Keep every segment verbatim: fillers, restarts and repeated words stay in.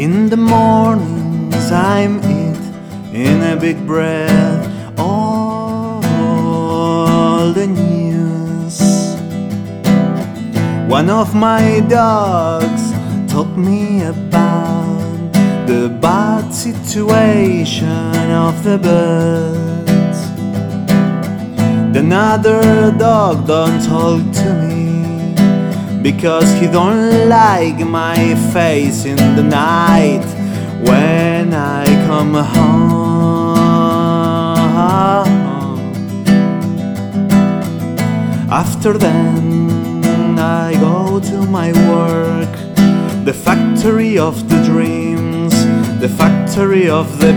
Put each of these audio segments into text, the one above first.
In the mornings I'm it in a big breath all the news. One of my dogs told me about the bad situation of the birds. Another dog don't talk to me because he don't like my face in the night when I come home. After then I go to my work, the factory of the dreams, the factory of the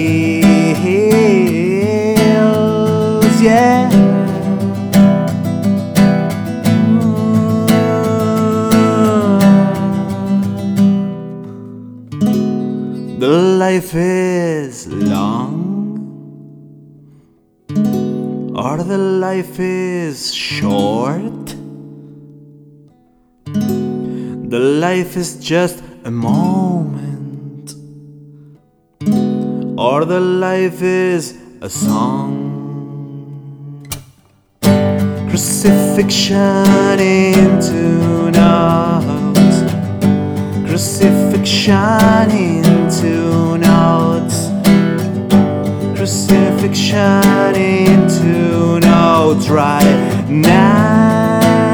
pills, yeah. The life is long, or the life is short. The life is just a moment, or the life is a song. Crucifixion into notes, crucifixion into notes, crucifixion into notes right now.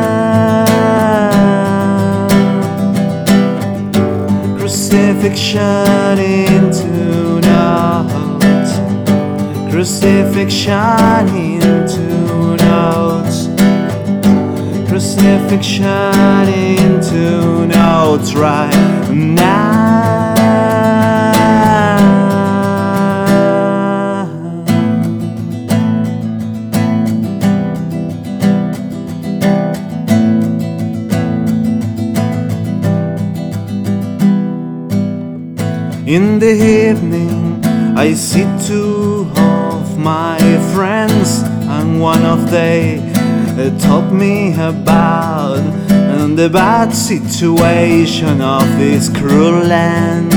Crucifixion into notes, crucifixion into notes, crucifixion into notes right now. In the evening I see two of my friends, and one of they told me about the bad situation of this cruel land.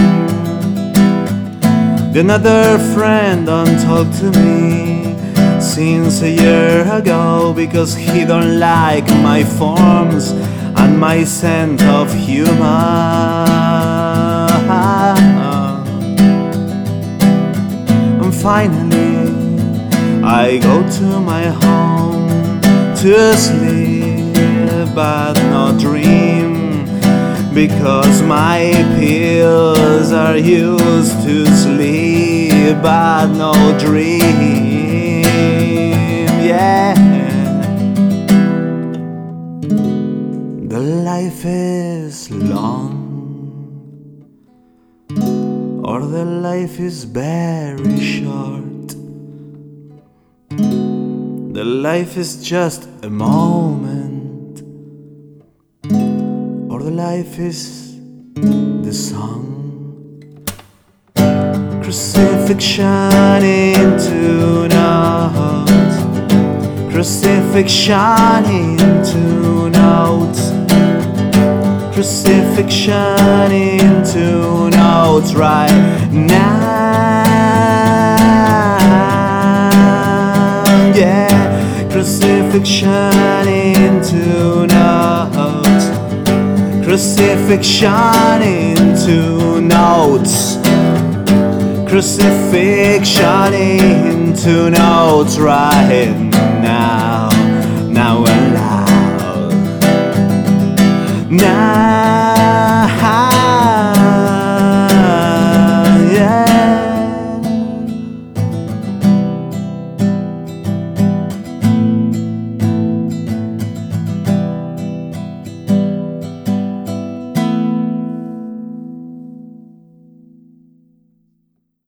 Another friend don't talk to me since a year ago because he don't like my forms and my sense of humor. And finally I go to my home to sleep, but not dream, because my pills are used to sleep, but no dream, yeah. The life is long, or the life is very short. The life is just a moment, or the life is the song. Crucifixion into notes, crucifixion into notes, crucifixion into notes right now, yeah. Crucifixion into notes, crucifixion into notes, crucifixion into notes right now, now and loud, now.